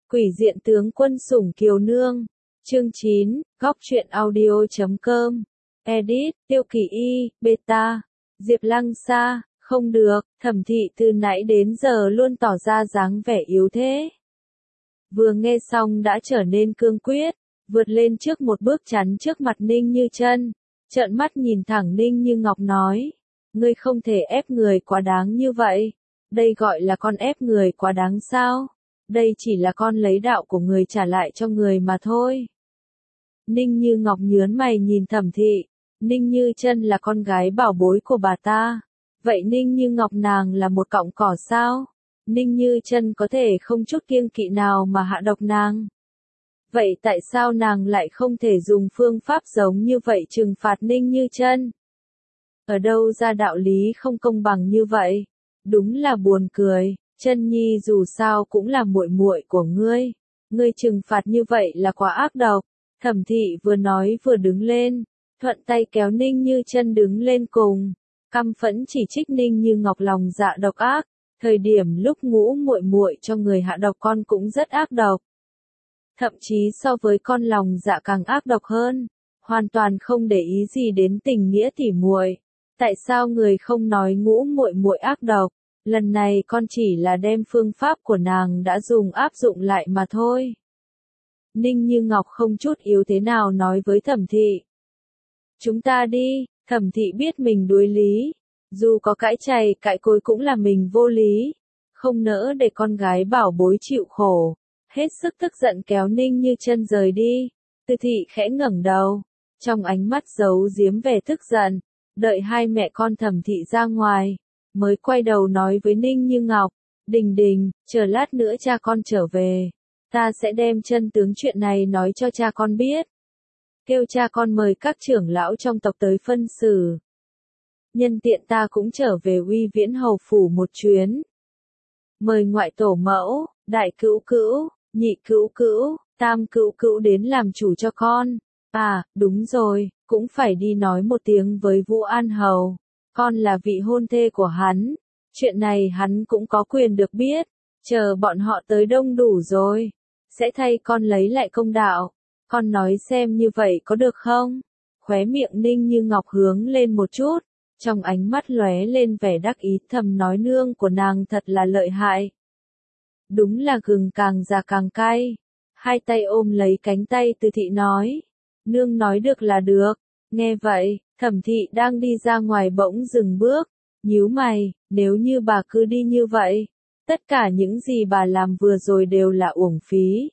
Quỷ diện tướng quân sủng kiều nương. Chương 9, góc truyện audio.com. Edit, Tiêu Kỳ Y, Beta. Diệp Lăng Sa, không được, Thẩm Thị từ nãy đến giờ luôn tỏ ra dáng vẻ yếu thế. Vừa nghe xong đã trở nên cương quyết, vượt lên trước một bước chắn trước mặt Ninh Như Chân, trợn mắt nhìn thẳng Ninh Như Ngọc nói, ngươi không thể ép người quá đáng như vậy, đây gọi là con ép người quá đáng sao? Đây chỉ là con lấy đạo của người trả lại cho người mà thôi. Ninh Như Ngọc nhớn mày nhìn Thẩm Thị, Ninh Như Chân là con gái bảo bối của bà ta, vậy Ninh Như Ngọc nàng là một cọng cỏ sao? Ninh Như Chân có thể không chút kiêng kỵ nào mà hạ độc nàng. Vậy tại sao nàng lại không thể dùng phương pháp giống như vậy trừng phạt Ninh Như Chân? Ở đâu ra đạo lý không công bằng như vậy? Đúng là buồn cười. Chân Nhi dù sao cũng là muội muội của ngươi, ngươi trừng phạt như vậy là quá ác độc. Thẩm Thị vừa nói vừa đứng lên, thuận tay kéo Ninh Như Chân đứng lên cùng, căm phẫn chỉ trích Ninh Như Ngọc lòng dạ độc ác, thời điểm lúc ngũ muội muội cho người hạ độc con cũng rất ác độc. Thậm chí so với con lòng dạ càng ác độc hơn, hoàn toàn không để ý gì đến tình nghĩa tỉ muội. Tại sao người không nói ngũ muội muội ác độc? Lần này con chỉ là đem phương pháp của nàng đã dùng áp dụng lại mà thôi. Ninh Như Ngọc không chút yếu thế nào nói với Thẩm Thị. Chúng ta đi, Thẩm Thị biết mình đối lý, dù có cãi chày cãi cối cũng là mình vô lý, không nỡ để con gái bảo bối chịu khổ, hết sức tức giận kéo Ninh Như Chân rời đi. Từ Thị khẽ ngẩng đầu, trong ánh mắt giấu giếm vẻ tức giận, đợi hai mẹ con Thẩm Thị ra ngoài, mới quay đầu nói với Ninh Như Ngọc, Đình Đình, chờ lát nữa cha con trở về, ta sẽ đem chân tướng chuyện này nói cho cha con biết. Kêu cha con mời các trưởng lão trong tộc tới phân xử. Nhân tiện ta cũng trở về Uy Viễn Hầu phủ một chuyến. Mời ngoại tổ mẫu, đại cữu cữu, nhị cữu cữu, tam cữu cữu đến làm chủ cho con. À, đúng rồi, cũng phải đi nói một tiếng với Vũ An Hầu. Con là vị hôn thê của hắn, chuyện này hắn cũng có quyền được biết, chờ bọn họ tới đông đủ rồi, sẽ thay con lấy lại công đạo, con nói xem như vậy có được không? Khóe miệng Ninh Như Ngọc hướng lên một chút, trong ánh mắt lóe lên vẻ đắc ý, thầm nói nương của nàng thật là lợi hại. Đúng là gừng càng già càng cay, hai tay ôm lấy cánh tay Từ Thị nói, nương nói được là được. Nghe vậy, Thẩm Thị đang đi ra ngoài bỗng dừng bước, nhíu mày, nếu như bà cứ đi như vậy, tất cả những gì bà làm vừa rồi đều là uổng phí.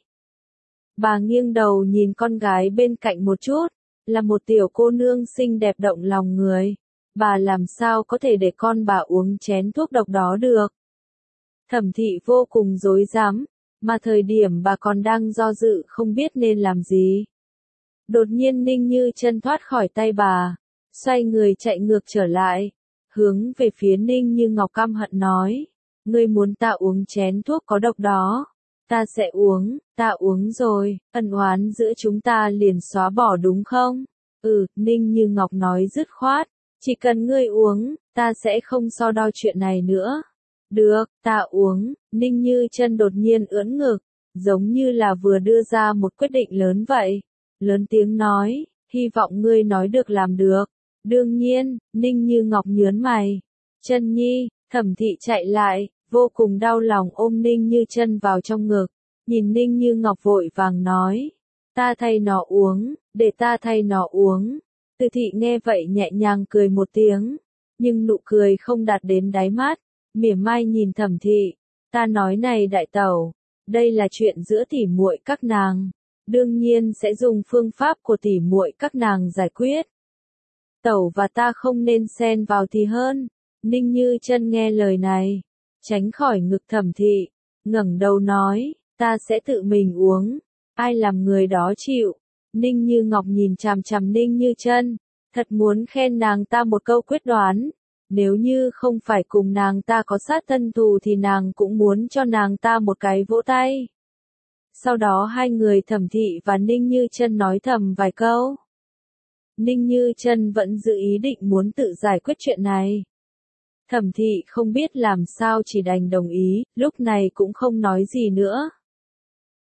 Bà nghiêng đầu nhìn con gái bên cạnh một chút, là một tiểu cô nương xinh đẹp động lòng người, bà làm sao có thể để con bà uống chén thuốc độc đó được. Thẩm Thị vô cùng rối rắm, mà thời điểm bà còn đang do dự không biết nên làm gì. Đột nhiên Ninh Như Chân thoát khỏi tay bà, xoay người chạy ngược trở lại, hướng về phía Ninh Như Ngọc căm hận nói, ngươi muốn ta uống chén thuốc có độc đó, ta sẽ uống, ta uống rồi, ân oán giữa chúng ta liền xóa bỏ đúng không? Ninh Như Ngọc nói dứt khoát, chỉ cần ngươi uống, ta sẽ không so đo chuyện này nữa. Được, ta uống. Ninh Như Chân đột nhiên ưỡn ngực, giống như là vừa đưa ra một quyết định lớn vậy. Lớn tiếng nói, hy vọng ngươi nói được làm được. Đương nhiên, Ninh Như Ngọc nhớn mày. Chân Nhi, Thẩm Thị chạy lại, vô cùng đau lòng ôm Ninh Như Chân vào trong ngực, nhìn Ninh Như Ngọc vội vàng nói, ta thay nó uống, để ta thay nó uống. Từ Thị nghe vậy nhẹ nhàng cười một tiếng, nhưng nụ cười không đạt đến đáy mắt, mỉa mai nhìn Thẩm Thị, ta nói này đại tẩu, đây là chuyện giữa tỉ muội các nàng. Đương nhiên sẽ dùng phương pháp của tỉ muội các nàng giải quyết. Tẩu và ta không nên xen vào thì hơn. Ninh Như Chân nghe lời này, tránh khỏi ngực Thẩm Thị, ngẩng đầu nói, ta sẽ tự mình uống, ai làm người đó chịu. Ninh Như Ngọc nhìn chằm chằm Ninh Như Chân, thật muốn khen nàng ta một câu quyết đoán. Nếu như không phải cùng nàng ta có sát thân thù thì nàng cũng muốn cho nàng ta một cái vỗ tay. Sau đó hai người Thẩm Thị và Ninh Như Chân nói thầm vài câu. Ninh Như Chân vẫn giữ ý định muốn tự giải quyết chuyện này. Thẩm Thị không biết làm sao chỉ đành đồng ý, lúc này cũng không nói gì nữa.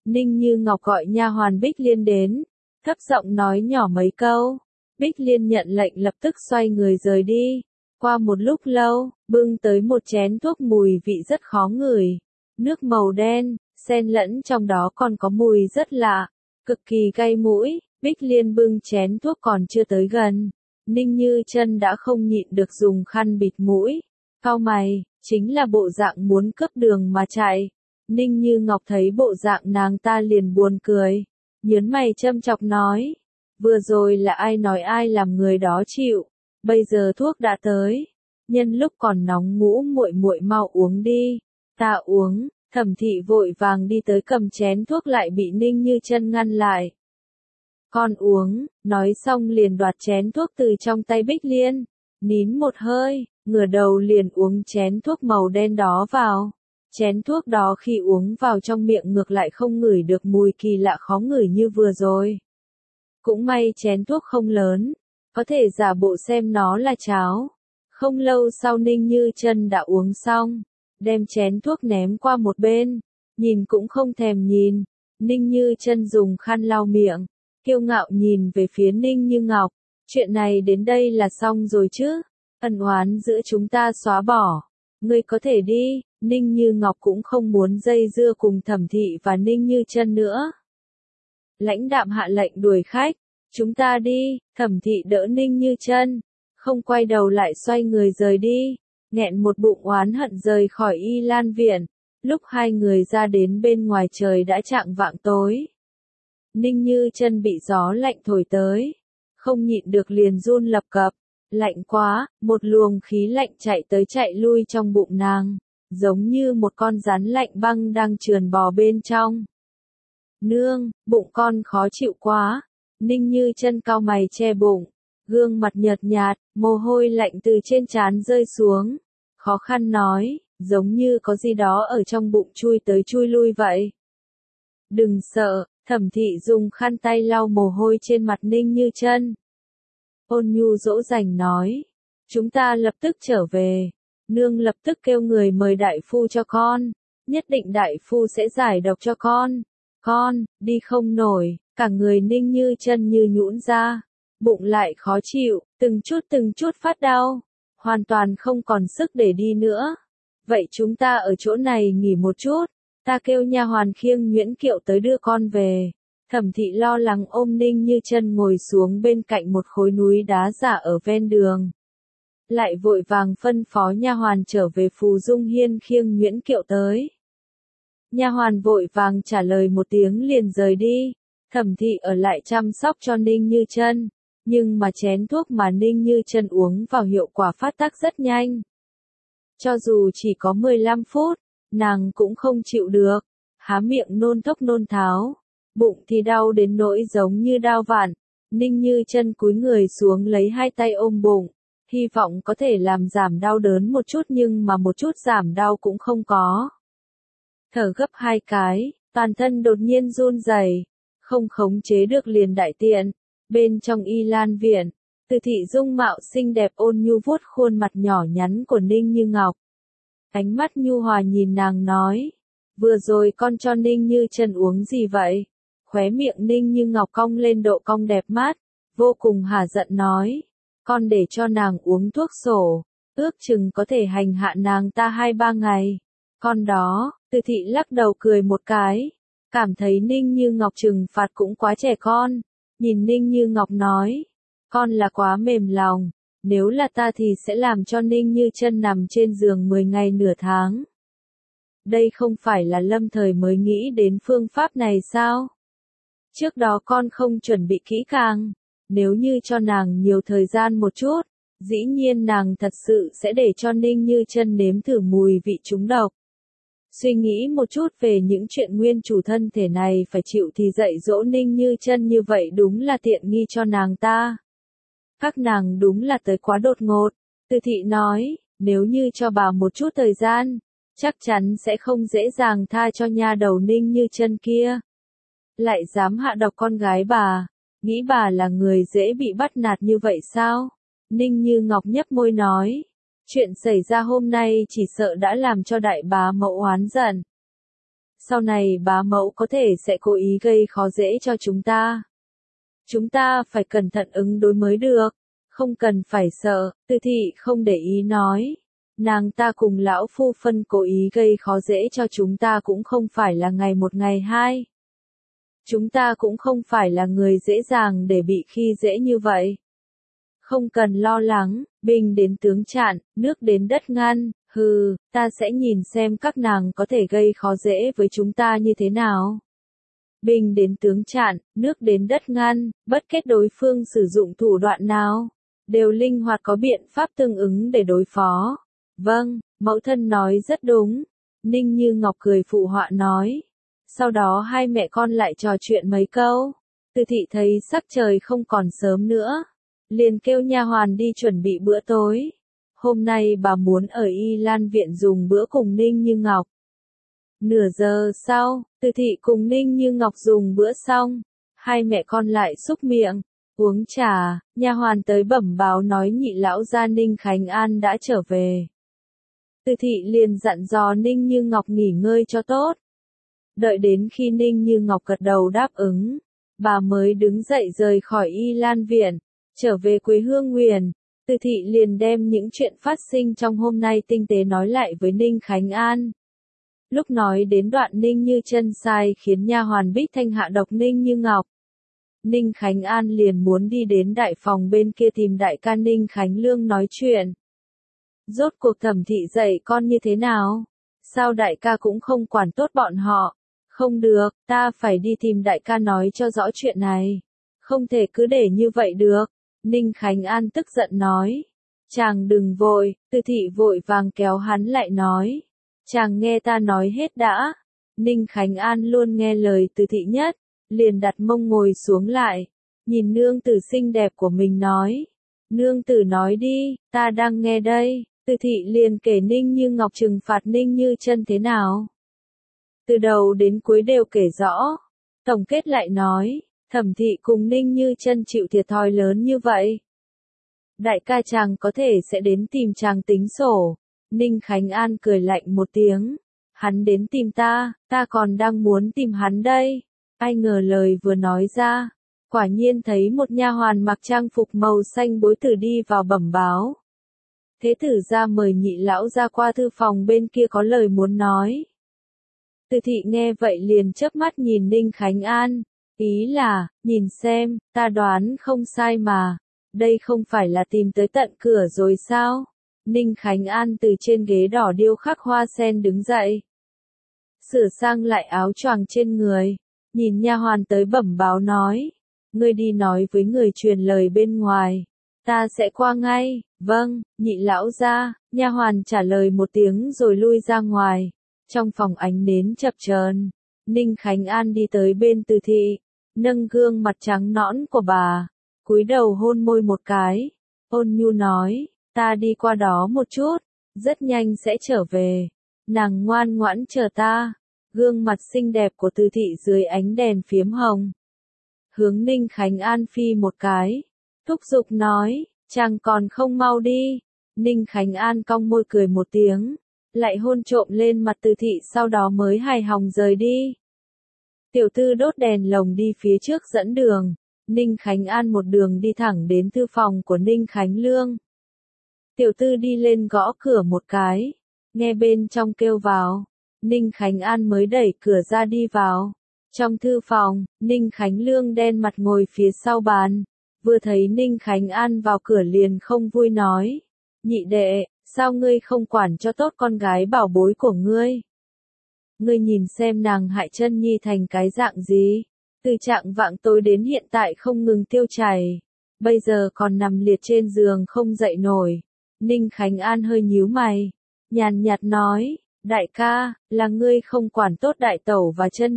Ninh Như Ngọc gọi nha hoàn Bích Liên đến, thấp giọng nói nhỏ mấy câu. Bích Liên nhận lệnh lập tức xoay người rời đi. Qua một lúc lâu, bưng tới một chén thuốc mùi vị rất khó ngửi. Nước màu đen, xen lẫn trong đó còn có mùi rất lạ, cực kỳ cay mũi. Bích Liên bưng chén thuốc còn chưa tới gần. Ninh Như Chân đã không nhịn được dùng khăn bịt mũi. Cau mày, chính là bộ dạng muốn cướp đường mà chạy. Ninh Như Ngọc thấy bộ dạng nàng ta liền buồn cười. Nhớn mày châm chọc nói. Vừa rồi là ai nói ai làm người đó chịu. Bây giờ thuốc đã tới. Nhân lúc còn nóng ngũ muội muội mau uống đi. Ta uống. Thẩm Thị vội vàng đi tới cầm chén thuốc lại bị Ninh Như Chân ngăn lại. Con uống, nói xong liền đoạt chén thuốc từ trong tay Bích Liên. Nín một hơi, ngửa đầu liền uống chén thuốc màu đen đó vào. Chén thuốc đó khi uống vào trong miệng ngược lại không ngửi được mùi kỳ lạ khó ngửi như vừa rồi. Cũng may chén thuốc không lớn, có thể giả bộ xem nó là cháo. Không lâu sau Ninh Như Chân đã uống xong, đem chén thuốc ném qua một bên, nhìn cũng không thèm nhìn. Ninh Như Chân dùng khăn lau miệng, kiêu ngạo nhìn về phía Ninh Như Ngọc. Chuyện này đến đây là xong rồi chứ, ân oán giữa chúng ta xóa bỏ. Ngươi có thể đi. Ninh Như Ngọc cũng không muốn dây dưa cùng Thẩm Thị và Ninh Như Chân nữa. Lãnh đạm hạ lệnh đuổi khách. Chúng ta đi. Thẩm Thị đỡ Ninh Như Chân, không quay đầu lại xoay người rời đi. Nghẹn một bụng oán hận rời khỏi Y Lan viện. Lúc hai người ra đến bên ngoài trời đã chạng vạng tối. Ninh Như Chân bị gió lạnh thổi tới, không nhịn được liền run lập cập. Lạnh quá, một luồng khí lạnh chạy tới chạy lui trong bụng nàng, giống như một con rắn lạnh băng đang trườn bò bên trong. Nương, bụng con khó chịu quá. Ninh Như Chân cau mày che bụng, gương mặt nhợt nhạt, mồ hôi lạnh từ trên trán rơi xuống. Khó khăn nói, giống như có gì đó ở trong bụng chui tới chui lui vậy. Đừng sợ. Thẩm Thị dùng khăn tay lau mồ hôi trên mặt Ninh Như Chân. Ôn nhu dỗ dành nói. Chúng ta lập tức trở về. Nương lập tức kêu người mời đại phu cho con. Nhất định đại phu sẽ giải độc cho con. Con, đi không nổi. Cả người Ninh Như Chân như nhũn ra. Bụng lại khó chịu, từng chút phát đau. Hoàn toàn không còn sức để đi nữa. Vậy chúng ta ở chỗ này nghỉ một chút. Ta kêu nha hoàn khiêng nhuyễn kiệu tới đưa con về. Thẩm Thị lo lắng ôm Ninh Như Chân ngồi xuống bên cạnh một khối núi đá giả ở ven đường. Lại vội vàng phân phó nha hoàn trở về Phù Dung Hiên khiêng nhuyễn kiệu tới. Nha hoàn vội vàng trả lời một tiếng liền rời đi. Thẩm Thị ở lại chăm sóc cho Ninh Như Chân, nhưng mà chén thuốc mà Ninh Như Chân uống vào hiệu quả phát tác rất nhanh. Cho dù chỉ có 15 phút, nàng cũng không chịu được, há miệng nôn thốc nôn tháo, bụng thì đau đến nỗi giống như đao vạn. Ninh Như Chân cúi người xuống lấy hai tay ôm bụng, hy vọng có thể làm giảm đau đớn một chút nhưng mà một chút giảm đau cũng không có. Thở gấp hai cái, toàn thân đột nhiên run rẩy, không khống chế được liền đại tiện. Bên trong Y Lan viện, Từ Thị dung mạo xinh đẹp ôn nhu vuốt khuôn mặt nhỏ nhắn của Ninh Như Ngọc. Ánh mắt nhu hòa nhìn nàng nói, vừa rồi con cho Ninh Như Chân uống gì vậy? Khóe miệng Ninh Như Ngọc cong lên độ cong đẹp mắt, vô cùng hả giận nói, con để cho nàng uống thuốc sổ, ước chừng có thể hành hạ nàng ta 2-3 ngày. Con đó, Từ Thị lắc đầu cười một cái, cảm thấy Ninh Như Ngọc trừng phạt cũng quá trẻ con, nhìn Ninh Như Ngọc nói, con là quá mềm lòng. Nếu là ta thì sẽ làm cho Ninh Như Chân nằm trên giường 10 ngày nửa tháng. Đây không phải là lâm thời mới nghĩ đến phương pháp này sao? Trước đó con không chuẩn bị kỹ càng. Nếu như cho nàng nhiều thời gian một chút, dĩ nhiên nàng thật sự sẽ để cho Ninh Như Chân nếm thử mùi vị trúng độc. Suy nghĩ một chút về những chuyện nguyên chủ thân thể này phải chịu thì dạy dỗ Ninh Như Chân như vậy đúng là tiện nghi cho nàng ta. Các nàng đúng là tới quá đột ngột. Từ Thị nói, nếu như cho bà một chút thời gian, chắc chắn sẽ không dễ dàng tha cho nha đầu Ninh Như Chân kia. Lại dám hạ độc con gái bà, nghĩ bà là người dễ bị bắt nạt như vậy sao? Ninh Như Ngọc nhếch môi nói, chuyện xảy ra hôm nay chỉ sợ đã làm cho đại bá mẫu oán giận. sau này bá mẫu có thể sẽ cố ý gây khó dễ cho chúng ta. Chúng ta phải cẩn thận ứng đối mới được, không cần phải sợ, Từ Thị không để ý nói. Nàng ta cùng lão phu phân cố ý gây khó dễ cho chúng ta cũng không phải là ngày một ngày hai. Chúng ta cũng không phải là người dễ dàng để bị khi dễ như vậy. Không cần lo lắng, binh đến tướng chặn, nước đến đất ngăn, ta sẽ nhìn xem các nàng có thể gây khó dễ với chúng ta như thế nào. Binh đến tướng chặn, nước đến đất ngăn, bất kể đối phương sử dụng thủ đoạn nào, đều linh hoạt có biện pháp tương ứng để đối phó. Vâng, mẫu thân nói rất đúng. Ninh Như Ngọc cười phụ họa nói. Sau đó hai mẹ con lại trò chuyện mấy câu. Từ Thị thấy sắc trời không còn sớm nữa, liền kêu nha hoàn đi chuẩn bị bữa tối. Hôm nay bà muốn ở Y Lan viện dùng bữa cùng Ninh Như Ngọc. Nửa giờ sau, Từ Thị cùng Ninh Như Ngọc dùng bữa xong, hai mẹ con lại xúc miệng, uống trà, nha hoàn tới bẩm báo nói nhị lão gia Ninh Khánh An đã trở về. Từ Thị liền dặn dò Ninh Như Ngọc nghỉ ngơi cho tốt. Đợi đến khi Ninh Như Ngọc gật đầu đáp ứng, bà mới đứng dậy rời khỏi Y Lan viện, trở về quê hương Nguyền. Từ Thị liền đem những chuyện phát sinh trong hôm nay tinh tế nói lại với Ninh Khánh An. Lúc nói đến đoạn Ninh Như Chân sai khiến nha hoàn Bích Thanh hạ độc Ninh Như Ngọc, Ninh Khánh An liền muốn đi đến đại phòng bên kia tìm đại ca Ninh Khánh Lương nói chuyện. Rốt cuộc Thẩm Thị dạy con như thế nào? Sao đại ca cũng không quản tốt bọn họ? Không được, ta phải đi tìm đại ca nói cho rõ chuyện này. Không thể cứ để như vậy được. Ninh Khánh An tức giận nói. Chàng đừng vội, Từ Thị vội vàng kéo hắn lại nói. Chàng nghe ta nói hết đã. Ninh Khánh An luôn nghe lời Từ Thị nhất, liền đặt mông ngồi xuống lại, nhìn nương tử xinh đẹp của mình nói. Nương tử nói đi, ta đang nghe đây. Từ Thị liền kể Ninh Như Ngọc trừng phạt Ninh Như Chân thế nào. Từ đầu đến cuối đều kể rõ. Tổng kết lại nói, Thẩm Thị cùng Ninh Như Chân chịu thiệt thòi lớn như vậy. Đại ca chàng có thể sẽ đến tìm chàng tính sổ. Ninh Khánh An cười lạnh một tiếng. Hắn đến tìm ta còn đang muốn tìm hắn đây. Ai ngờ lời vừa nói ra, quả nhiên thấy một nha hoàn mặc trang phục màu xanh bối tử đi vào bẩm báo. Thế tử ra mời nhị lão ra qua thư phòng bên kia có lời muốn nói. Từ Thị nghe vậy liền chớp mắt nhìn Ninh Khánh An, ý là, nhìn xem, ta đoán không sai mà, đây không phải là tìm tới tận cửa rồi sao? Ninh Khánh An từ trên ghế đỏ điêu khắc hoa sen đứng dậy, sửa sang lại áo choàng trên người, nhìn nha hoàn tới bẩm báo nói, ngươi đi nói với người truyền lời bên ngoài, ta sẽ qua ngay. Vâng, nhị lão gia. Nha hoàn trả lời một tiếng rồi lui ra ngoài. Trong phòng ánh nến chập chờn, Ninh Khánh An đi tới bên Từ Thị, nâng gương mặt trắng nõn của bà, cúi đầu hôn môi một cái, ôn nhu nói, ta đi qua đó một chút, rất nhanh sẽ trở về. Nàng ngoan ngoãn chờ ta. Gương mặt xinh đẹp của Từ Thị dưới ánh đèn phiếm hồng, hướng Ninh Khánh An phi một cái, thúc giục nói, chàng còn không mau đi. Ninh Khánh An cong môi cười một tiếng, lại hôn trộm lên mặt Từ Thị sau đó mới hài lòng rời đi. Tiểu thư đốt đèn lồng đi phía trước dẫn đường, Ninh Khánh An một đường đi thẳng đến thư phòng của Ninh Khánh Lương. Tiểu thư đi lên gõ cửa một cái, nghe bên trong kêu vào, Ninh Khánh An mới đẩy cửa ra đi vào. Trong thư phòng, Ninh Khánh Lương đen mặt ngồi phía sau bàn, vừa thấy Ninh Khánh An vào cửa liền không vui nói, nhị đệ, sao ngươi không quản cho tốt con gái bảo bối của ngươi? Ngươi nhìn xem nàng hại chân nhi thành cái dạng gì, từ trạng vạng tối đến hiện tại không ngừng tiêu chảy, bây giờ còn nằm liệt trên giường không dậy nổi. Ninh Khánh An hơi nhíu mày, nhàn nhạt nói, đại ca, là ngươi không quản tốt đại tẩu và chân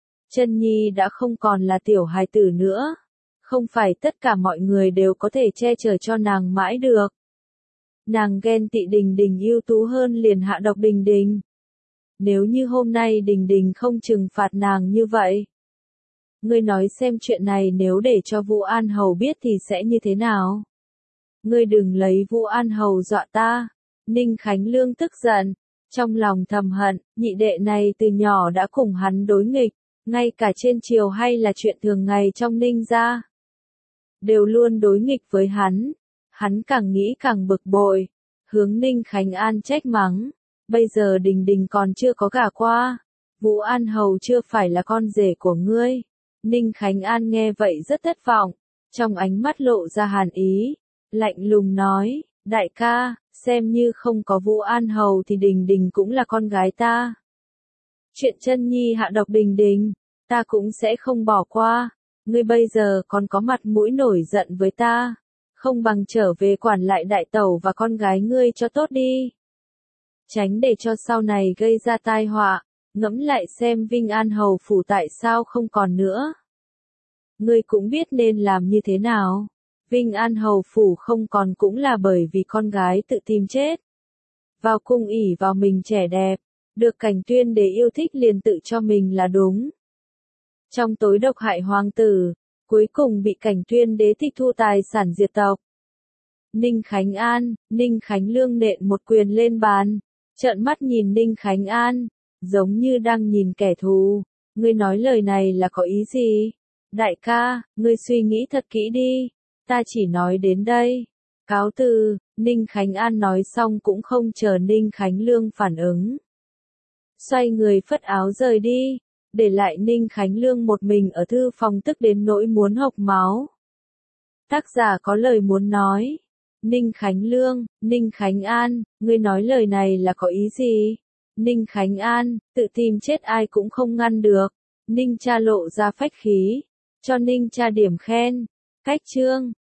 nhi đã không còn là tiểu hài tử nữa, không phải tất cả mọi người đều có thể che chở cho nàng mãi được. Nàng ghen tị Đình Đình ưu tú hơn liền hạ độc Đình Đình. Nếu như hôm nay Đình Đình không trừng phạt nàng như vậy, ngươi nói xem chuyện này nếu để cho Vũ An Hầu biết thì sẽ như thế nào? Ngươi đừng lấy Vũ An Hầu dọa ta. Ninh Khánh Lương tức giận, Trong lòng thầm hận, nhị đệ này từ nhỏ đã cùng hắn đối nghịch, ngay cả trên triều hay là chuyện thường ngày trong Ninh gia, đều luôn đối nghịch với hắn. Hắn càng nghĩ càng bực bội, hướng Ninh Khánh An trách mắng, bây giờ Đình Đình còn chưa có gả qua, Vũ An Hầu chưa phải là con rể của ngươi. Ninh Khánh An nghe vậy rất thất vọng, trong ánh mắt lộ ra hàn ý, lạnh lùng nói, đại ca, xem như không có Vũ An Hầu thì Đình Đình cũng là con gái ta. Chuyện chân nhi hạ độc Đình Đình, ta cũng sẽ không bỏ qua, ngươi bây giờ còn có mặt mũi nổi giận với ta, không bằng trở về quản lại đại tẩu và con gái ngươi cho tốt đi. Tránh để cho sau này gây ra tai họa, ngẫm lại xem Vinh An Hầu phủ tại sao không còn nữa. Ngươi cũng biết nên làm như thế nào. Vinh An Hầu phủ không còn cũng là bởi vì con gái tự tìm chết. Vào cung ỷ vào mình trẻ đẹp, được Cảnh Tuyên Đế yêu thích liền tự cho mình là đúng. Trong tối độc hại hoàng tử, cuối cùng bị Cảnh Tuyên Đế tịch thu tài sản diệt tộc. Ninh Khánh An, Ninh Khánh Lương nện một quyền lên bàn, trợn mắt nhìn Ninh Khánh An, giống như đang nhìn kẻ thù. Ngươi nói lời này là có ý gì? Đại ca, ngươi suy nghĩ thật kỹ đi, ta chỉ nói đến đây. Cáo từ, Ninh Khánh An nói xong cũng không chờ Ninh Khánh Lương phản ứng. Xoay người phất áo rời đi, để lại Ninh Khánh Lương một mình ở thư phòng tức đến nỗi muốn hộc máu. Tác giả có lời muốn nói. Ninh Khánh Lương, Ninh Khánh An, ngươi nói lời này là có ý gì? Ninh Khánh An, tự tìm chết ai cũng không ngăn được. Ninh cha lộ ra phách khí, cho Ninh cha điểm khen. Cách chương